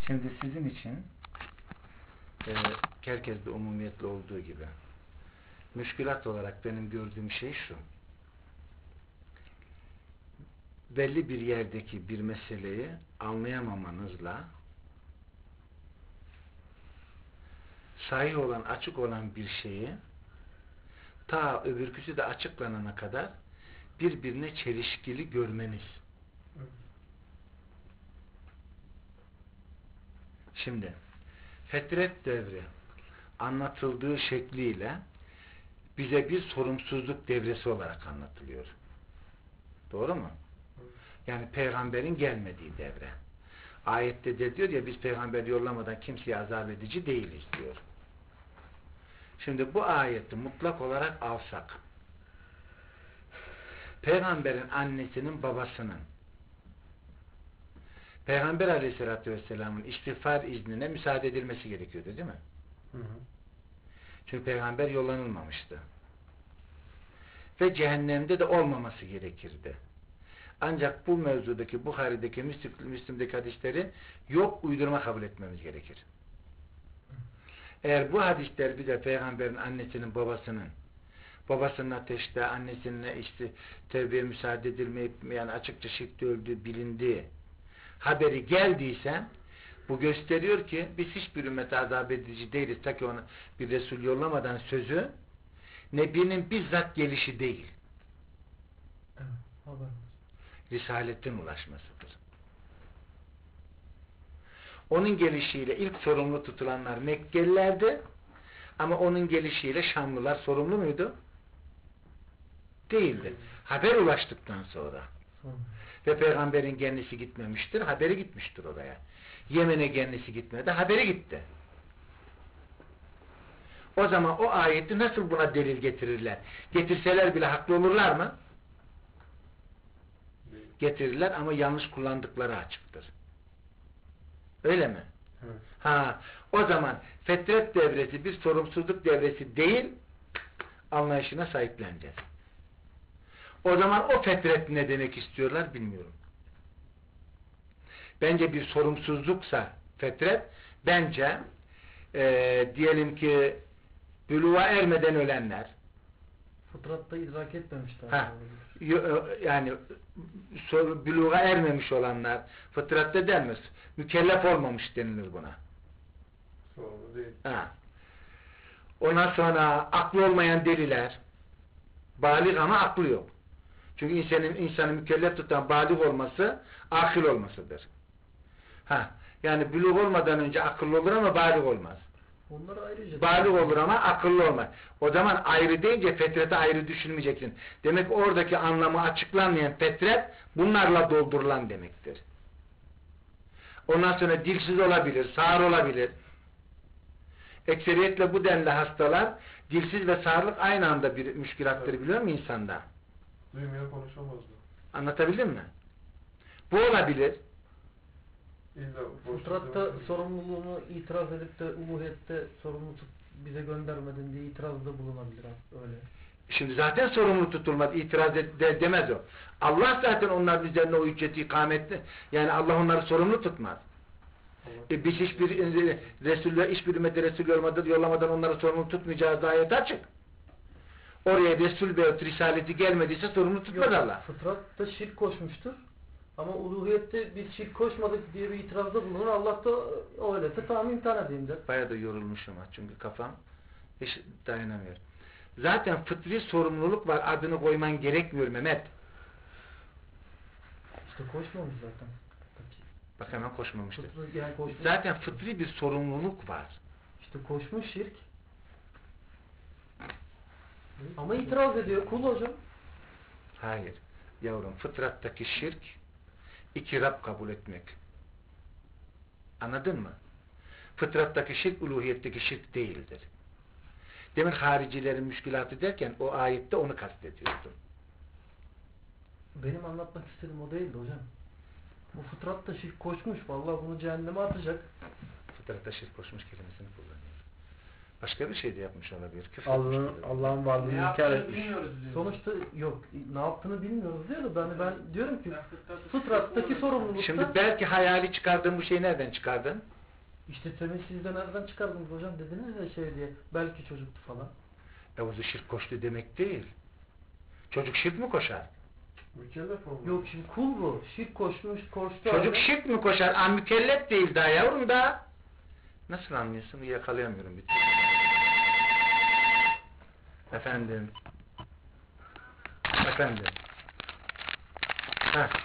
Şimdi sizin için herkeste umumiyetli olduğu gibi müşkülat olarak benim gördüğüm şey şu: belli bir yerdeki bir meseleyi anlayamamanızla sahih olan, açık olan bir şeyi ta öbürküsü de açıklanana kadar birbirine çelişkili görmeniz. Şimdi fetret devri anlatıldığı şekliyle bize bir sorumsuzluk devresi olarak anlatılıyor. Doğru mu? Yani peygamberin gelmediği devre. Ayette de diyor ya, biz peygamber yollamadan kimseye azap edici değiliz diyor. Şimdi bu ayeti mutlak olarak alsak, peygamberin annesinin babasının Peygamber Aleyhisselatü Vesselam'ın istiğfar iznine müsaade edilmesi gerekiyordu, değil mi? Hı hı. Çünkü peygamber yollanılmamıştı. Ve cehennemde de olmaması gerekirdi. Ancak bu mevzudaki, Buhari'deki, Müslim'deki hadisleri yok, uydurma kabul etmemiz gerekir. Eğer bu hadisler bize peygamberin annesinin babasının ateşte, annesinin işte tevbeye müsaade edilmeyip, yani açıkça şirkte öldüğü bilindiği haberi geldiyse, bu gösteriyor ki biz hiçbir ümmete azap edici değiliz ta ki ona bir Resul yollamadan sözü Nebi'nin bizzat gelişi değil. Evet, Risaletin ulaşmasıdır. Onun gelişiyle ilk sorumlu tutulanlar Mekkelilerdi, ama onun gelişiyle Şamlılar sorumlu muydu? Değildi. Haber ulaştıktan sonra. Ve peygamberin kendisi gitmemiştir, haberi gitmiştir oraya. Yemen'e kendisi gitmedi, haberi gitti. O zaman o ayeti nasıl buna delil getirirler? Getirseler bile haklı olurlar mı? Getirirler ama yanlış kullandıkları açıktır. Öyle mi? Evet. Ha, o zaman fetret devresi bir sorumsuzluk devresi değil, anlayışına sahipleneceğiz. O zaman o fetret ne demek istiyorlar bilmiyorum. Bence bir sorumsuzluksa fetret, bence diyelim ki büluğa ermeden ölenler, fıtratta idrak etmemişler. Yani büluğa ermemiş olanlar, fıtratta denmez, mükellef olmamış denilir buna. Sorumlu değil. Ha. Ondan sonra aklı olmayan deliler, balik ama aklı yok. Çünkü insanı mükellef tutan balik olması akıl olmasıdır. Ha, yani buluğ olmadan önce akıllı olur ama balik olmaz. Onlar ayrıca balik olur ama akıllı olmaz. O zaman ayrı deyince fetrete ayrı düşünmeyeceksin. Demek oradaki anlamı açıklanmayan fetret bunlarla doldurulan demektir. Ondan sonra dilsiz olabilir, sağır olabilir. Ekseriyetle bu denli hastalar dilsiz ve sağırlık aynı anda bir müşkülattır, biliyor musun insanda? Duymuyor, konuşamaz mı? Anlatabildim mi? Bu olabilir. Fıtratta sorumluluğunu itiraz edip de uluhiyette sorumlu bize göndermedin diye itirazda bulunabilir öyle. Şimdi zaten sorumlu tutulmaz, itiraz demez o. Allah zaten onların üzerine o hücceti ikametli. Yani Allah onları sorumlu tutmaz. Biz hiçbir hiçbir ümmete Resul yollamadan onları sorumlu tutmayacağız, ayet açık. Oraya Resul ve Risaleti gelmediyse sorumlu tutmaz Allah. Fıtratta şirk koşmuştur. Ama uluhiyette biz şirk koşmadık diye bir itirazda bulunur. Allah da öyleyse tamam imtihan edeyim der. Bayağı da yorulmuş ama çünkü kafam hiç dayanamıyor. Zaten fıtri sorumluluk var, adını koyman gerekmiyor Mehmet. İşte koşmamış zaten. Bak hemen koşmamıştır. Yani zaten fıtri bir sorumluluk var. İşte koşmuş şirk. Ama itiraz ediyor kul hocam. Hayır. Yavrum, fıtrattaki şirk iki Rab kabul etmek. Anladın mı? Fıtrattaki şirk uluhiyetteki şirk değildir. Demin haricilerin müşkülatı derken o ayette onu kastediyordum. Benim anlatmak istediğim o değildi hocam. Bu fıtratta şirk koşmuş. Vallahi bunu cehenneme atacak. Fıtratta şirk koşmuş kelimesini kullanıyor. Başka bir şey de yapmış olabilir. Küfür etmiş olabilir. Allah'ın varlığını Ne inkar yaptığını etmiş. bilmiyoruz diyor. Sonuçta yok, ne yaptığını bilmiyoruz diyor da ben diyorum ki fıtrattaki sorumlulukta Şimdi belki hayali çıkardığın bu şeyi nereden çıkardın? işte temin sizde nereden çıkardınız hocam dediniz ya şey diye, belki çocuktu falan. Evuzu şirk koştu demek değil. Çocuk şirk mi koşar? Mükellef olmalı. Yok şimdi kul bu, şirk koştu. Çocuk abi. şirk mi koşar? Mükellef değil daha yavrum da. Nasıl anlıyorsun? Yakalayamıyorum bir türlü. Efendim. Efendim. Heh.